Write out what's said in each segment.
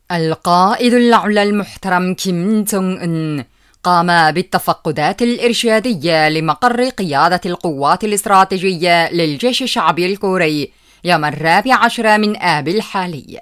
القائد الأعلى المحترم كيم جونغ أن قام بالتفقدات الإرشادية لمقر قيادة القوات الاستراتيجية للجيش الشعبي الكوري يوم 14 من آب الحالي.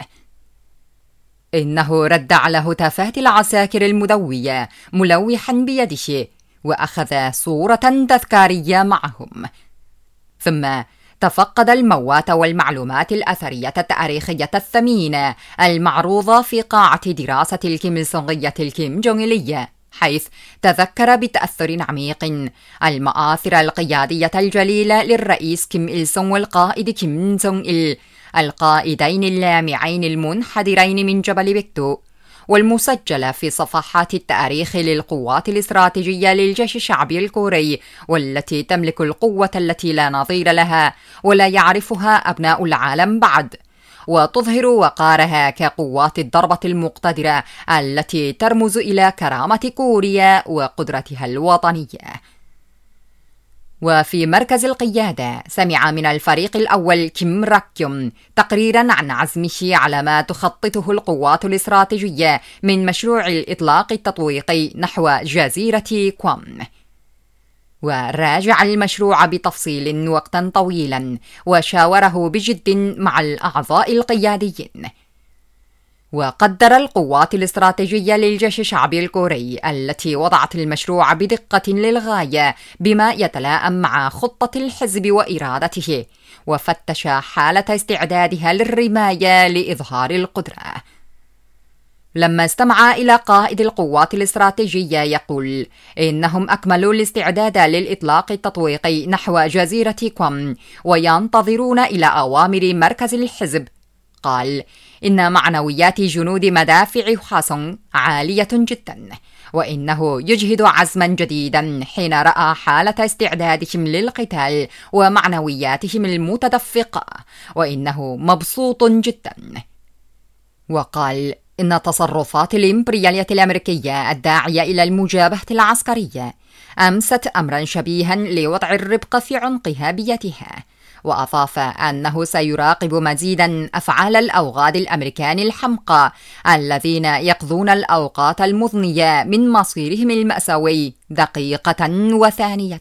إنه رد على هتافات العساكر المدوية ملوحا بيده وأخذ صورة تذكارية معهم، ثم تفقد الموات والمعلومات الأثرية التاريخية الثمينة المعروضة في قاعة دراسة الكيميلسونغية الكيم جونغيلية، حيث تذكر بتأثر عميق المآثر القيادية الجليلة للرئيس كيم إل سونغ والقائد كيم جونغ إل، القائدين اللامعين المنحدرين من جبل بيكتو، والمسجلة في صفحات التاريخ للقوات الاستراتيجية للجيش الشعبي الكوري، والتي تملك القوة التي لا نظير لها ولا يعرفها أبناء العالم بعد، وتظهر وقارها كقوات الضربة المقتدرة التي ترمز إلى كرامة كوريا وقدرتها الوطنية. وفي مركز القيادة سمع من الفريق الأول كيم راك-يون تقريرا عن عزمه على ما تخططه القوات الاستراتيجية من مشروع الإطلاق التطويقي نحو جزيرة كوام، وراجع المشروع بتفصيل وقتا طويلا وشاوره بجد مع الأعضاء القياديين. وقدر القوات الاستراتيجية للجيش الشعبي الكوري التي وضعت المشروع بدقة للغاية بما يتلائم مع خطة الحزب وإرادته، وفتش حالة استعدادها للرماية لإظهار القدرة. لما استمع إلى قائد القوات الاستراتيجية يقول إنهم أكملوا الاستعداد للإطلاق التطويقي نحو جزيرة كوام وينتظرون إلى أوامر مركز الحزب، قال إن معنويات جنود مدافع حسونغ عالية جدا، وإنه يجهد عزما جديدا حين رأى حالة استعدادهم للقتال ومعنوياتهم المتدفقة، وإنه مبسوط جدا. وقال إن تصرفات الإمبريالية الأمريكية الداعية إلى المجابهة العسكرية أمست أمرا شبيها لوضع الربق في عنقها بيدها، وأضاف أنه سيراقب مزيدا أفعال الأوغاد الأمريكان الحمقى الذين يقضون الأوقات المضنية من مصيرهم المأساوي دقيقة وثانية.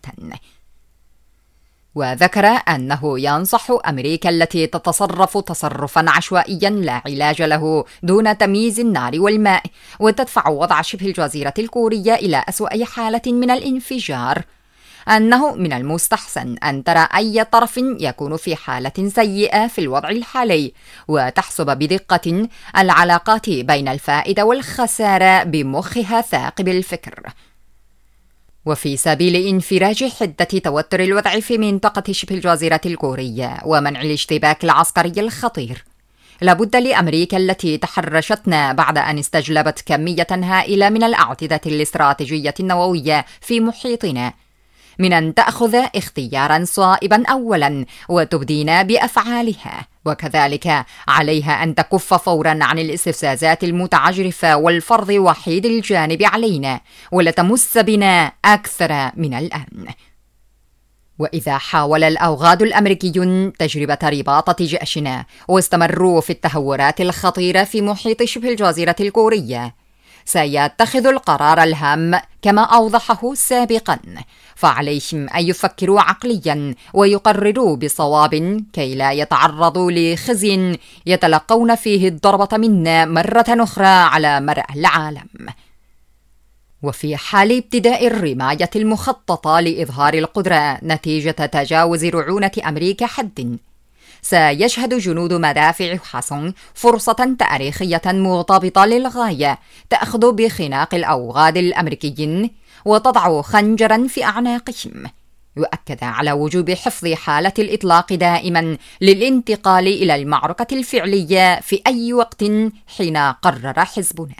وذكر أنه ينصح أمريكا التي تتصرف تصرفا عشوائيا لا علاج له دون تمييز النار والماء وتدفع وضع شبه الجزيرة الكورية إلى أسوأ حالة من الانفجار، أنه من المستحسن أن ترى أي طرف يكون في حالة سيئة في الوضع الحالي وتحسب بدقة العلاقات بين الفائدة والخسارة بمخها ثاقب الفكر. وفي سبيل انفراج حدة توتر الوضع في منطقة شبه الجزيرة الكورية ومنع الاشتباك العسكري الخطير، لابد لأمريكا التي تحرشتنا بعد أن استجلبت كمية هائلة من الأعتدة الاستراتيجية النووية في محيطنا من أن تأخذ اختيارا صائبا أولا وتبدينا بأفعالها، وكذلك عليها أن تكف فورا عن الاستفزازات المتعجرفة والفرض وحيد الجانب علينا ولتمس بنا أكثر من الآن. وإذا حاول الأوغاد الأمريكيون تجربة رباطة جأشنا واستمروا في التهورات الخطيرة في محيط شبه الجزيرة الكورية، سيتخذ القرار الهام كما أوضحه سابقا، فعليهم أن يفكروا عقليا ويقرروا بصواب كي لا يتعرضوا لخزي يتلقون فيه الضربة منا مرة أخرى على مرأى العالم. وفي حال ابتداء الرماية المخططة لإظهار القدرة نتيجة تجاوز رعونة أمريكا حد، سيشهد جنود مدافع حسونغ فرصة تاريخية مرتبطة للغاية تأخذ بخناق الأوغاد الأمريكيين وتضع خنجرا في أعناقهم. يؤكد على وجوب حفظ حالة الإطلاق دائما للانتقال إلى المعركة الفعلية في أي وقت حين قرر حزبنا.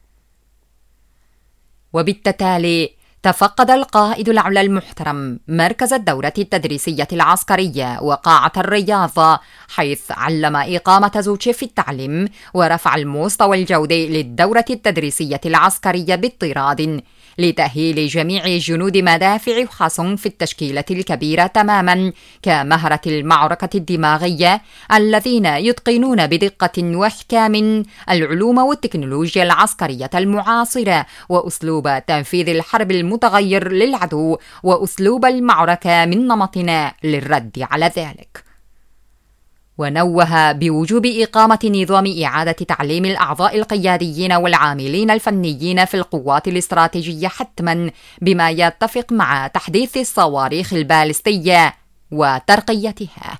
وبالتالي تفقد القائد الأعلى المحترم مركز الدورة التدريسية العسكرية وقاعة الرياضة، حيث علم إقامة زوجه في التعليم ورفع المستوى الجودي للدورة التدريسية العسكرية باضطراد لتأهيل جميع جنود مدافع حصن في التشكيلة الكبيرة تماما كمهرة المعركة الدماغية الذين يتقنون بدقة وإحكام العلوم والتكنولوجيا العسكرية المعاصرة وأسلوب تنفيذ الحرب المتغير للعدو وأسلوب المعركة من نمطنا للرد على ذلك. ونوه بوجوب إقامة نظام إعادة تعليم الأعضاء القياديين والعاملين الفنيين في القوات الاستراتيجية حتما بما يتفق مع تحديث الصواريخ البالستية وترقيتها.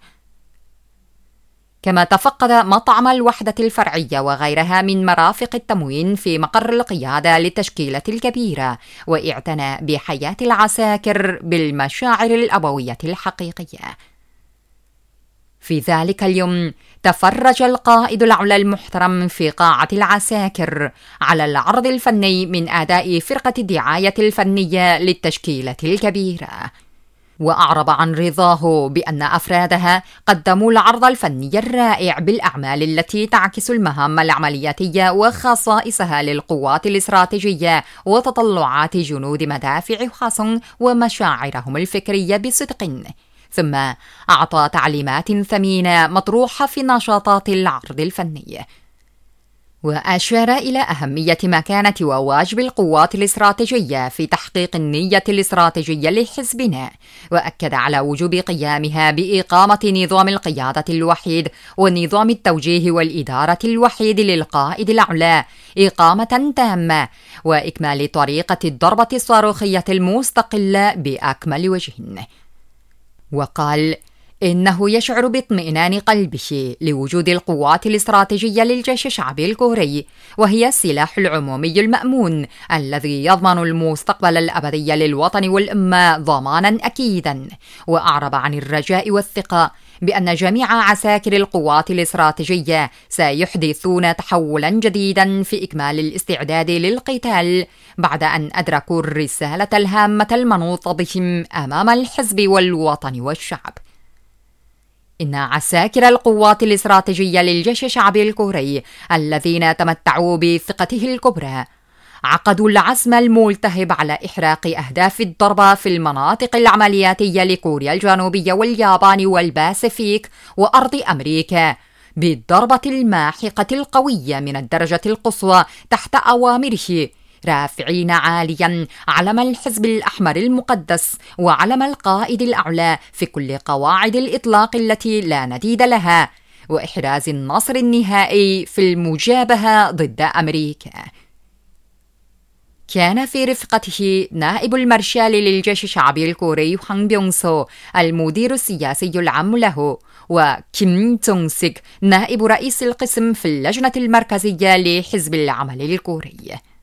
كما تفقد مطعم الوحدة الفرعية وغيرها من مرافق التموين في مقر القيادة للتشكيلة الكبيرة، واعتنى بحياة العساكر بالمشاعر الأبوية الحقيقية. في ذلك اليوم تفرج القائد الأعلى المحترم في قاعة العساكر على العرض الفني من أداء فرقة الدعاية الفنية للتشكيلة الكبيرة، وأعرب عن رضاه بأن أفرادها قدموا العرض الفني الرائع بالأعمال التي تعكس المهام العملياتية وخصائصها للقوات الاستراتيجية وتطلعات جنود مدافع حصن ومشاعرهم الفكرية بصدق. ثم أعطى تعليمات ثمينة مطروحة في نشاطات العرض الفني، وأشار إلى أهمية مكانة وواجب القوات الاستراتيجية في تحقيق النية الاستراتيجية لحزبنا، وأكد على وجوب قيامها بإقامة نظام القيادة الوحيد ونظام التوجيه والإدارة الوحيد للقائد الأعلى إقامة تامة، وإكمال طريقة الضربة الصاروخية المستقلة بأكمل وجه. وقال إنه يشعر باطمئنان قلبه لوجود القوات الاستراتيجية للجيش الشعبي الكوري، وهي السلاح العمومي المأمون الذي يضمن المستقبل الأبدي للوطن والأمة ضمانا أكيدا. وأعرب عن الرجاء والثقة بأن جميع عساكر القوات الاستراتيجية سيحدثون تحولا جديدا في إكمال الاستعداد للقتال بعد أن أدركوا الرسالة الهامة المنوطة بهم أمام الحزب والوطن والشعب. إن عساكر القوات الاستراتيجية للجيش الشعبي الكوري الذين تمتعوا بثقته الكبرى عقدوا العزم الملتهب على إحراق أهداف الضربة في المناطق العملياتية لكوريا الجنوبية واليابان والباسيفيك وأرض أمريكا بالضربة الماحقة القوية من الدرجة القصوى تحت أوامره، رافعين عاليا علم الحزب الأحمر المقدس وعلم القائد الأعلى في كل قواعد الإطلاق التي لا نديد لها، وإحراز النصر النهائي في المجابهة ضد أمريكا. كان في رفقته نائب المارشال للجيش الشعبي الكوري هوان بيونغ سو المدير السياسي العام له، وكيم جونغ سيك نائب رئيس القسم في اللجنة المركزية لحزب العمل الكوري.